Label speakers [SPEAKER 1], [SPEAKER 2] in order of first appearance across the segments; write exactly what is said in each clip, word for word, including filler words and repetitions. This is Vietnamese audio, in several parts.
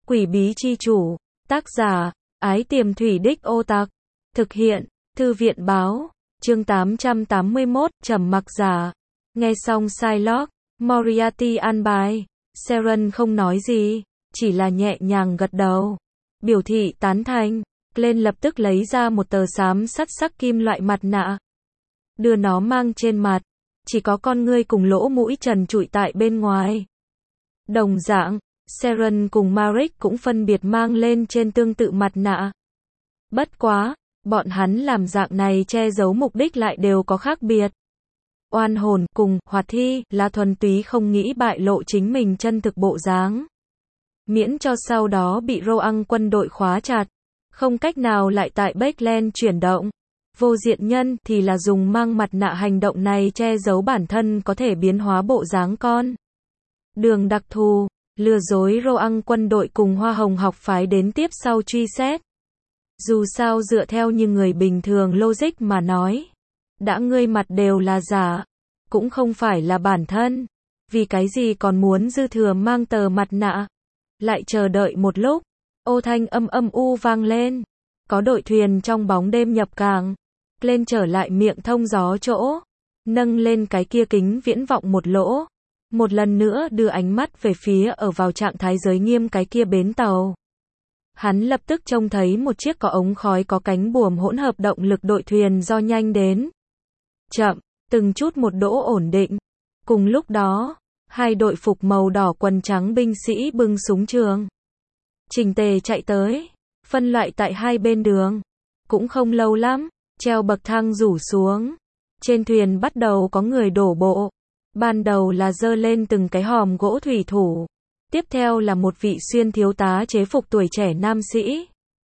[SPEAKER 1] Quỷ bí chi chủ. Tác giả, Ái Tiềm Thủy Đích Ô Tặc. Thực hiện, Thư viện báo. Chương tám trăm tám mươi mốt, Trầm mặc giả. Nghe xong Shylock, Moriarty an bài. Sharon không nói gì, chỉ là nhẹ nhàng gật đầu. Biểu thị tán thành. Glenn lập tức lấy ra một tờ xám sắt sắc kim loại mặt nạ. Đưa nó mang trên mặt. Chỉ có con ngươi cùng lỗ mũi trần trụi tại bên ngoài. Đồng dạng, Sharon cùng Marek cũng phân biệt mang lên trên tương tự mặt nạ. Bất quá, bọn hắn làm dạng này che giấu mục đích lại đều có khác biệt. Oan hồn cùng Hoạt Thi là thuần túy không nghĩ bại lộ chính mình chân thực bộ dáng. Miễn cho sau đó bị Roang quân đội khóa chặt, không cách nào lại tại Backland chuyển động. Vô diện nhân thì là dùng mang mặt nạ hành động này che giấu bản thân có thể biến hóa bộ dáng con. Đường đặc thù, lừa dối Roang quân đội cùng Hoa Hồng học phái đến tiếp sau truy xét. Dù sao dựa theo như người bình thường logic mà nói, đã ngươi mặt đều là giả, cũng không phải là bản thân, vì cái gì còn muốn dư thừa mang tờ mặt nạ. Lại chờ đợi một lúc, ô thanh âm âm u vang lên, có đội thuyền trong bóng đêm nhập cảng. Lên trở lại miệng thông gió chỗ, nâng lên cái kia kính viễn vọng một lỗ, một lần nữa đưa ánh mắt về phía ở vào trạng thái giới nghiêm cái kia bến tàu. Hắn lập tức trông thấy một chiếc có ống khói có cánh buồm hỗn hợp động lực đội thuyền do nhanh đến chậm, từng chút một đỗ ổn định. Cùng lúc đó, hai đội phục màu đỏ quần trắng binh sĩ bưng súng trường, chỉnh tề chạy tới, phân loại tại hai bên đường. Cũng không lâu lắm, treo bậc thang rủ xuống, trên thuyền bắt đầu có người đổ bộ. Ban đầu là dơ lên từng cái hòm gỗ thủy thủ, tiếp theo là một vị xuyên thiếu tá chế phục tuổi trẻ nam sĩ.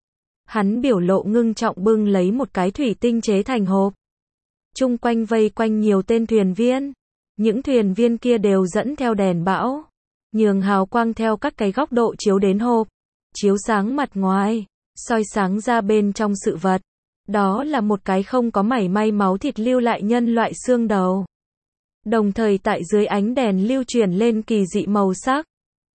[SPEAKER 1] Hắn biểu lộ ngưng trọng bưng lấy một cái thủy tinh chế thành hộp. Chung quanh vây quanh nhiều tên thuyền viên. Những thuyền viên kia đều dẫn theo đèn bão, nhường hào quang theo các cái góc độ chiếu đến hộp, chiếu sáng mặt ngoài, soi sáng ra bên trong sự vật. Đó là một cái không có mảy may máu thịt lưu lại nhân loại xương đầu. Đồng thời tại dưới ánh đèn lưu chuyển lên kỳ dị màu sắc.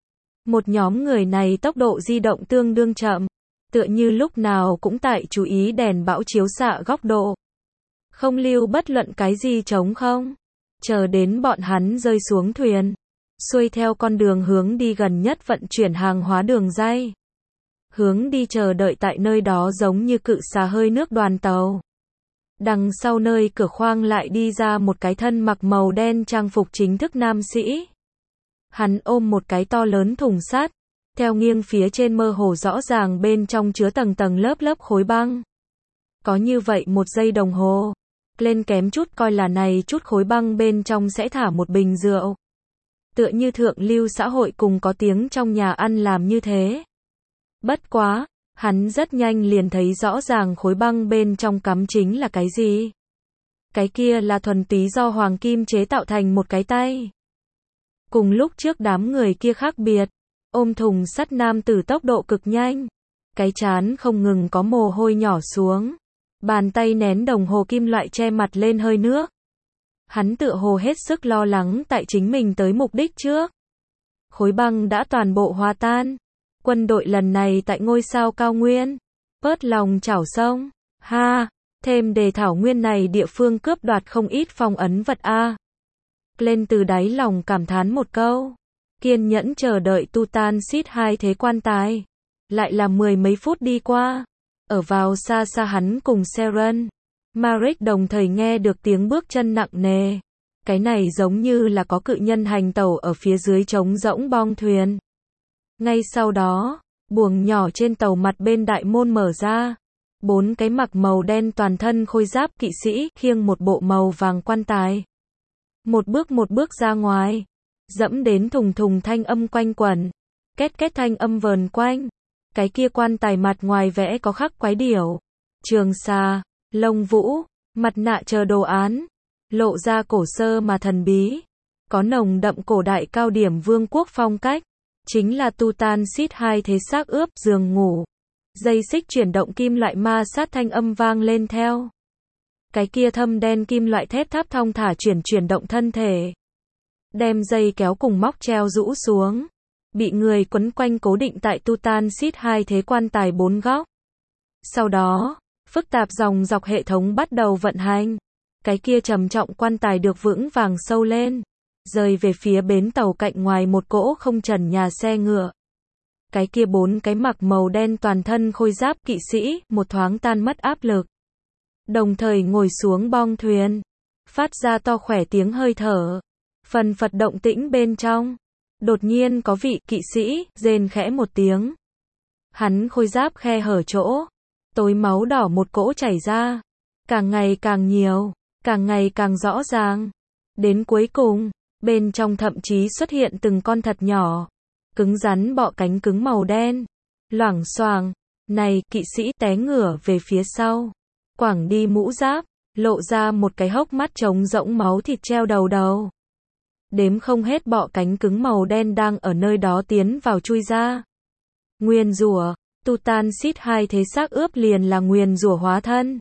[SPEAKER 1] Một nhóm người này tốc độ di động tương đương chậm, tựa như lúc nào cũng tại chú ý đèn bão chiếu xạ góc độ. Không lưu bất luận cái gì trống không. Chờ đến bọn hắn rơi xuống thuyền, xuôi theo con đường hướng đi gần nhất vận chuyển hàng hóa đường ray. Hướng đi chờ đợi tại nơi đó giống như cự xà hơi nước đoàn tàu. Đằng sau nơi cửa khoang lại đi ra một cái thân mặc màu đen trang phục chính thức nam sĩ. Hắn ôm một cái to lớn thùng sắt, theo nghiêng phía trên mơ hồ rõ ràng bên trong chứa tầng tầng lớp lớp khối băng. Có như vậy một giây đồng hồ, lên kém chút coi là này chút khối băng bên trong sẽ thả một bình rượu. Tựa như thượng lưu xã hội cùng có tiếng trong nhà ăn làm như thế. Bất quá, hắn rất nhanh liền thấy rõ ràng khối băng bên trong cắm chính là cái gì. Cái kia là thuần túy do hoàng kim chế tạo thành một cái tay. Cùng lúc trước đám người kia khác biệt, ôm thùng sắt nam tử tốc độ cực nhanh. Cái trán không ngừng có mồ hôi nhỏ xuống. Bàn tay nén đồng hồ kim loại che mặt lên hơi nước. Hắn tựa hồ hết sức lo lắng tại chính mình tới mục đích trước. Khối băng đã toàn bộ hòa tan. Quân đội lần này tại ngôi sao cao nguyên. Bớt lòng chảo sông. Ha, thêm đề thảo nguyên này địa phương cướp đoạt không ít phong ấn vật a. Lên từ đáy lòng cảm thán một câu. Kiên nhẫn chờ đợi Tutansit hai thế quan tài. Lại là mười mấy phút đi qua. Ở vào xa xa hắn cùng Sharon, Marek đồng thời nghe được tiếng bước chân nặng nề. Cái này giống như là có cự nhân hành tẩu ở phía dưới trống rỗng bong thuyền. Ngay sau đó, buồng nhỏ trên tàu mặt bên đại môn mở ra. Bốn cái mặc màu đen toàn thân khôi giáp kỵ sĩ khiêng một bộ màu vàng quan tài. Một bước một bước ra ngoài, dẫm đến thùng thùng thanh âm quanh quẩn, két két thanh âm vờn quanh. Cái kia quan tài mặt ngoài vẽ có khắc quái điểu, trường xà, lông vũ, mặt nạ chờ đồ án, lộ ra cổ sơ mà thần bí, có nồng đậm cổ đại cao điểm vương quốc phong cách, chính là Tutansit hai thế xác ướp giường ngủ. Dây xích chuyển động kim loại ma sát thanh âm vang lên theo. Cái kia thâm đen kim loại thép tháp thong thả chuyển chuyển động thân thể. Đem dây kéo cùng móc treo rũ xuống. bị người quấn quanh cố định tại Tutansit hai thế quan tài bốn góc. Sau đó, phức tạp dòng dọc hệ thống bắt đầu vận hành. Cái kia trầm trọng quan tài được vững vàng sâu lên, rời về phía bến tàu cạnh ngoài một cỗ không trần nhà xe ngựa. Cái kia bốn cái mặc màu đen toàn thân khôi giáp kỵ sĩ, một thoáng tan mất áp lực. Đồng thời ngồi xuống bong thuyền, phát ra to khỏe tiếng hơi thở. Phần phật động tĩnh bên trong. Đột nhiên có vị kỵ sĩ, rên khẽ một tiếng. Hắn khôi giáp khe hở chỗ. Tối máu đỏ một cỗ chảy ra. Càng ngày càng nhiều, càng ngày càng rõ ràng. Đến cuối cùng, bên trong thậm chí xuất hiện từng con thật nhỏ. Cứng rắn bọ cánh cứng màu đen. Loảng xoảng. Này, kỵ sĩ té ngửa về phía sau. Quẳng đi mũ giáp, lộ ra một cái hốc mắt trống rỗng máu thịt treo đầu đầu. Đếm không hết bọ cánh cứng màu đen đang ở nơi đó tiến vào chui ra. Nguyền rủa, Tutansit hai thế xác ướp liền là nguyền rủa hóa thân.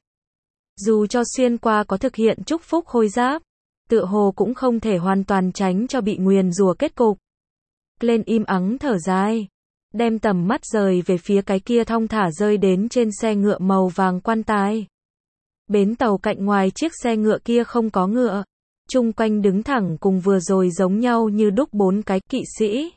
[SPEAKER 1] Dù cho xuyên qua có thực hiện chúc phúc khôi giáp, tựa hồ cũng không thể hoàn toàn tránh cho bị nguyền rủa kết cục. Glenn im ắng thở dài, đem tầm mắt rời về phía cái kia thong thả rơi đến trên xe ngựa màu vàng quan tài. Bến tàu cạnh ngoài chiếc xe ngựa kia không có ngựa. Chung quanh đứng thẳng cùng vừa rồi giống nhau như đúc bốn cái kỵ sĩ.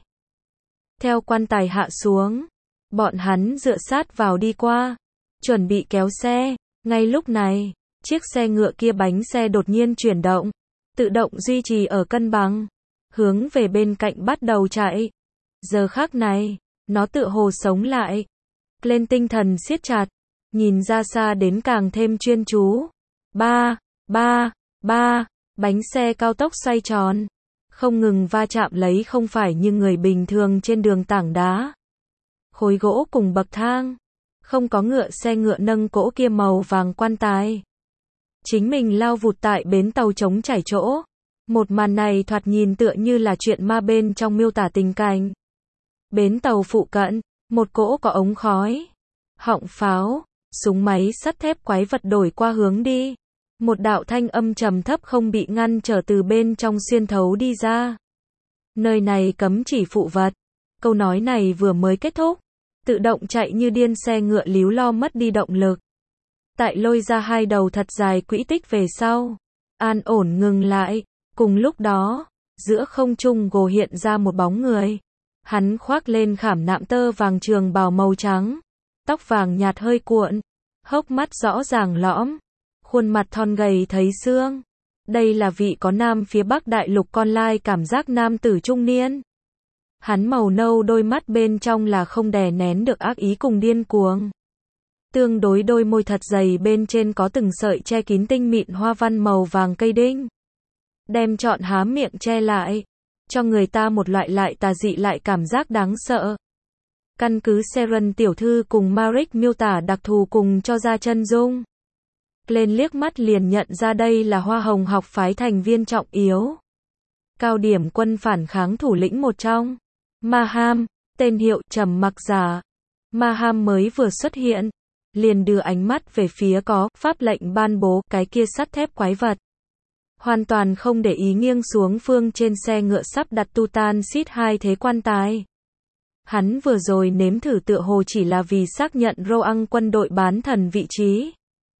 [SPEAKER 1] Theo quan tài hạ xuống, bọn hắn dựa sát vào đi qua, chuẩn bị kéo xe. Ngay lúc này, chiếc xe ngựa kia bánh xe đột nhiên chuyển động, tự động duy trì ở cân bằng, hướng về bên cạnh bắt đầu chạy. Giờ khắc này, nó tựa hồ sống lại. Lên tinh thần siết chặt, nhìn ra xa đến càng thêm chuyên chú. Ba, ba, ba. Bánh xe cao tốc xoay tròn, không ngừng va chạm lấy không phải như người bình thường trên đường tảng đá. Khối gỗ cùng bậc thang, không có ngựa xe ngựa nâng cỗ kia màu vàng quan tài. Chính mình lao vụt tại bến tàu trống trải chỗ. Một màn này thoạt nhìn tựa như là chuyện ma bên trong miêu tả tình cảnh. Bến tàu phụ cận, một cỗ có ống khói, họng pháo, súng máy sắt thép quái vật đổi qua hướng đi. Một đạo thanh âm trầm thấp không bị ngăn trở từ bên trong xuyên thấu đi ra. Nơi này cấm chỉ phụ vật. Câu nói này vừa mới kết thúc, tự động chạy như điên xe ngựa líu lo mất đi động lực. Tại lôi ra hai đầu thật dài quỹ tích về sau, an ổn ngừng lại. Cùng lúc đó, giữa không trung gồ hiện ra một bóng người. Hắn khoác lên khảm nạm tơ vàng trường bào màu trắng, tóc vàng nhạt hơi cuộn, hốc mắt rõ ràng lõm. Khuôn mặt thon gầy thấy xương. Đây là vị có nam phía Bắc đại lục con lai cảm giác nam tử trung niên. Hắn màu nâu đôi mắt bên trong là không đè nén được ác ý cùng điên cuồng. Tương đối đôi môi thật dày bên trên có từng sợi che kín tinh mịn hoa văn màu vàng cây đinh. Đem trọn há miệng che lại, cho người ta một loại lại tà dị lại cảm giác đáng sợ. Căn cứ Seren tiểu thư cùng Maric miêu tả đặc thù cùng cho ra chân dung. Lên liếc mắt liền nhận ra đây là Hoa Hồng học phái thành viên trọng yếu. Cao điểm quân phản kháng thủ lĩnh một trong. Maham, tên hiệu trầm mặc giả. Maham mới vừa xuất hiện, liền đưa ánh mắt về phía có pháp lệnh ban bố cái kia sắt thép quái vật. Hoàn toàn không để ý nghiêng xuống phương trên xe ngựa sắp đặt Tutansit hai thế quan tài. Hắn vừa rồi nếm thử tựa hồ chỉ là vì xác nhận Roang quân đội bán thần vị trí.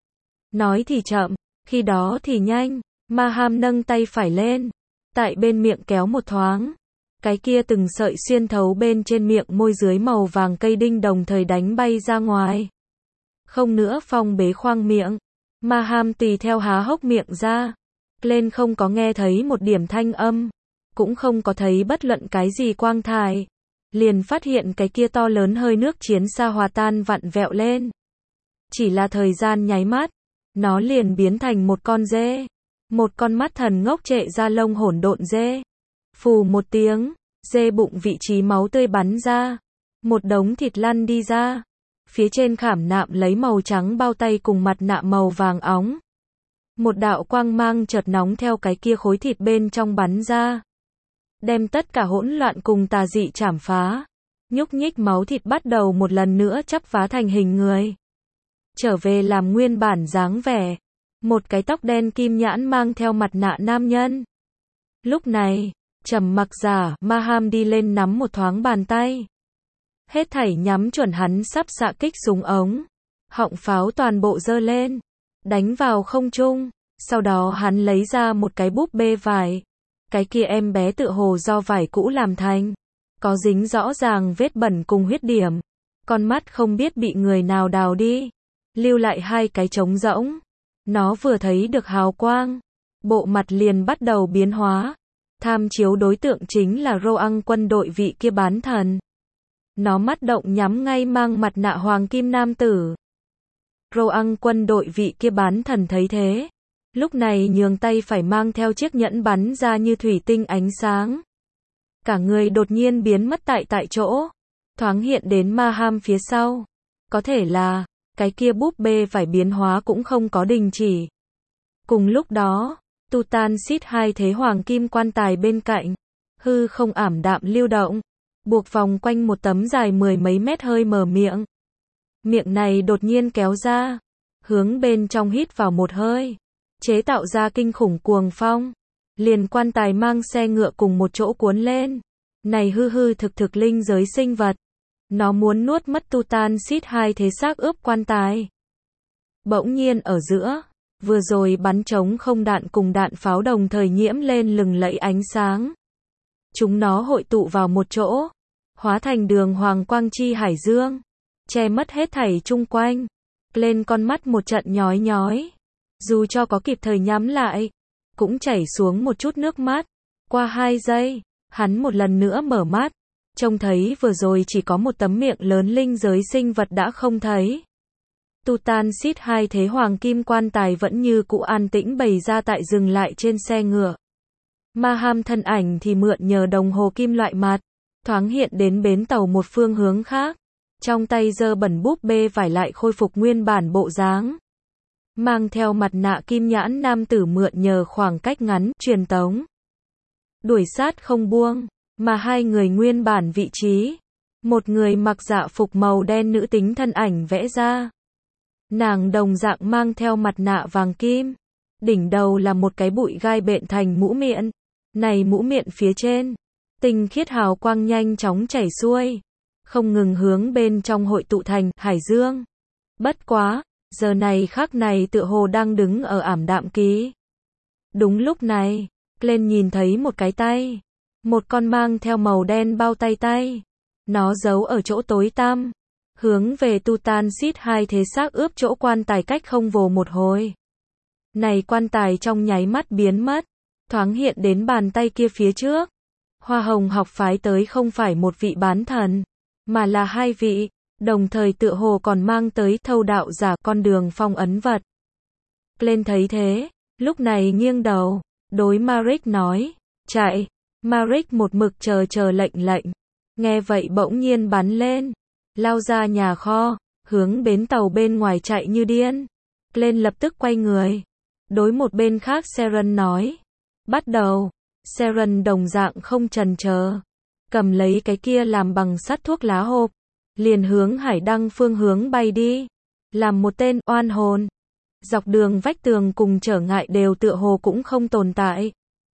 [SPEAKER 1] Nói thì chậm, khi đó thì nhanh. Maham nâng tay phải lên, tại bên miệng kéo một thoáng. Cái kia từng sợi xuyên thấu bên trên miệng môi dưới màu vàng cây đinh đồng thời đánh bay ra ngoài. Không nữa phong bế khoang miệng. Maham tùy theo há hốc miệng ra. Lên không có nghe thấy một điểm thanh âm, cũng không có thấy bất luận cái gì quang thải. Liền phát hiện cái kia to lớn hơi nước chiến xa hòa tan vặn vẹo lên. Chỉ là thời gian nháy mắt, nó liền biến thành một con dê. Một con mắt thần ngốc trệ ra lông hỗn độn dê. Phù một tiếng, dê bụng vị trí máu tươi bắn ra. Một đống thịt lăn đi ra. Phía trên khảm nạm lấy màu trắng bao tay cùng mặt nạ màu vàng óng. Một đạo quang mang chợt nóng theo cái kia khối thịt bên trong bắn ra. Đem tất cả hỗn loạn cùng tà dị chảm phá. Nhúc nhích máu thịt bắt đầu một lần nữa chắp vá thành hình người. Trở về làm nguyên bản dáng vẻ. Một cái tóc đen kim nhãn mang theo mặt nạ nam nhân. Lúc này, Trầm mặc giả, Maham đi lên nắm một thoáng bàn tay. Hết thảy nhắm chuẩn hắn sắp xạ kích súng ống. Họng pháo toàn bộ giơ lên, đánh vào không trung. Sau đó hắn lấy ra một cái búp bê vải. Cái kia em bé tự hồ do vải cũ làm thành. Có dính rõ ràng vết bẩn cùng huyết điểm. Con mắt không biết bị người nào đào đi. Lưu lại hai cái trống rỗng. Nó vừa thấy được hào quang. Bộ mặt liền bắt đầu biến hóa. Tham chiếu đối tượng chính là Roang quân đội vị kia bán thần. Nó mắt động nhắm ngay mang mặt nạ hoàng kim nam tử. Roang quân đội vị kia bán thần thấy thế. Lúc này nhường tay phải mang theo chiếc nhẫn bắn ra như thủy tinh ánh sáng. Cả người đột nhiên biến mất tại tại chỗ. Thoáng hiện đến Maham phía sau. Có thể là, cái kia búp bê phải biến hóa cũng không có đình chỉ. Cùng lúc đó, Tutansit hai thế hoàng kim quan tài bên cạnh. Hư không ảm đạm lưu động. Buộc vòng quanh một tấm dài mười mấy mét hơi mở miệng. Miệng này đột nhiên kéo ra. Hướng bên trong hít vào một hơi. Chế tạo ra kinh khủng cuồng phong. Liền quan tài mang xe ngựa cùng một chỗ cuốn lên. Này hư hư thực thực linh giới sinh vật. Nó muốn nuốt mất Tutansit hai thế xác ướp quan tài. Bỗng nhiên ở giữa, vừa rồi bắn trống không đạn cùng đạn pháo đồng thời nhiễm lên lừng lẫy ánh sáng. Chúng nó hội tụ vào một chỗ, hóa thành đường hoàng quang chi hải dương, che mất hết thảy chung quanh. Lên con mắt một trận nhói nhói. Dù cho có kịp thời nhắm lại, cũng chảy xuống một chút nước mắt. Qua hai giây, hắn một lần nữa mở mắt. Trông thấy vừa rồi chỉ có một tấm miệng lớn linh giới sinh vật đã không thấy. Tutansit hai thế hoàng kim quan tài vẫn như cũ an tĩnh bày ra tại dừng lại trên xe ngựa. Maham thân ảnh thì mượn nhờ đồng hồ kim loại mặt, thoáng hiện đến bến tàu một phương hướng khác. Trong tay giơ bẩn búp bê vải lại khôi phục nguyên bản bộ dáng. Mang theo mặt nạ kim nhãn nam tử mượn nhờ khoảng cách ngắn, truyền tống. Đuổi sát không buông, mà hai người nguyên bản vị trí. Một người mặc dạ phục màu đen nữ tính thân ảnh vẽ ra. Nàng đồng dạng mang theo mặt nạ vàng kim. Đỉnh đầu là một cái bụi gai bện thành mũ miệng. Này mũ miệng phía trên, tinh khiết hào quang nhanh chóng chảy xuôi. Không ngừng hướng bên trong hội tụ thành hải dương. Bất quá, giờ này khắc này tựa hồ đang đứng ở ảm đạm ký. Đúng lúc này, lên nhìn thấy một cái tay. Một con mang theo màu đen bao tay tay. Nó giấu ở chỗ tối tăm. Hướng về Tutansit hai thế xác ướp chỗ quan tài cách không vồ một hồi. Này quan tài trong nháy mắt biến mất. Thoáng hiện đến bàn tay kia phía trước. Hoa hồng học phái tới không phải một vị bán thần. Mà là hai vị. Đồng thời tựa hồ còn mang tới thâu đạo giả con đường phong ấn vật. Lên thấy thế. Lúc này nghiêng đầu. Đối Maric nói. Chạy. Maric một mực chờ chờ lệnh lệnh. Nghe vậy bỗng nhiên bắn lên. Lao ra nhà kho. Hướng bến tàu bên ngoài chạy như điên. Lên lập tức quay người. Đối một bên khác Seren nói. Bắt đầu. Seren đồng dạng không chần chờ. Cầm lấy cái kia làm bằng sắt thuốc lá hộp. Liền hướng hải đăng phương hướng bay đi. Làm một tên oan hồn. Dọc đường vách tường cùng trở ngại đều tựa hồ cũng không tồn tại.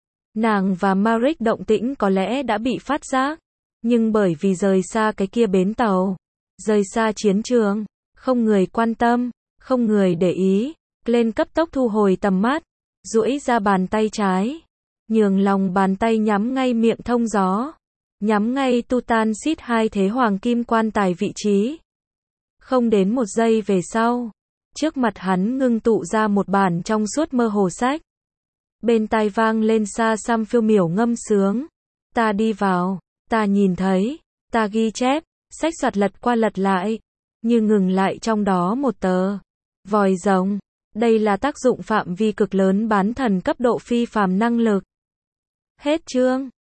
[SPEAKER 1] Nàng và Maric động tĩnh có lẽ đã bị phát giác. Nhưng bởi vì rời xa cái kia bến tàu. Rời xa chiến trường. Không người quan tâm. Không người để ý. Lên cấp tốc thu hồi tầm mắt. Duỗi ra bàn tay trái. Nhường lòng bàn tay nhắm ngay miệng thông gió. Nhắm ngay Tutansit hai thế hoàng kim quan tài vị trí. Không đến một giây về sau. Trước mặt hắn ngưng tụ ra một bản trong suốt mơ hồ sách. Bên tai vang lên xa xăm phiêu miểu ngâm sướng. Ta đi vào. Ta nhìn thấy. Ta ghi chép. Sách soạt lật qua lật lại. Như ngừng lại trong đó một tờ. Vòi rồng. Đây là tác dụng phạm vi cực lớn bán thần cấp độ phi phàm năng lực. Hết chương.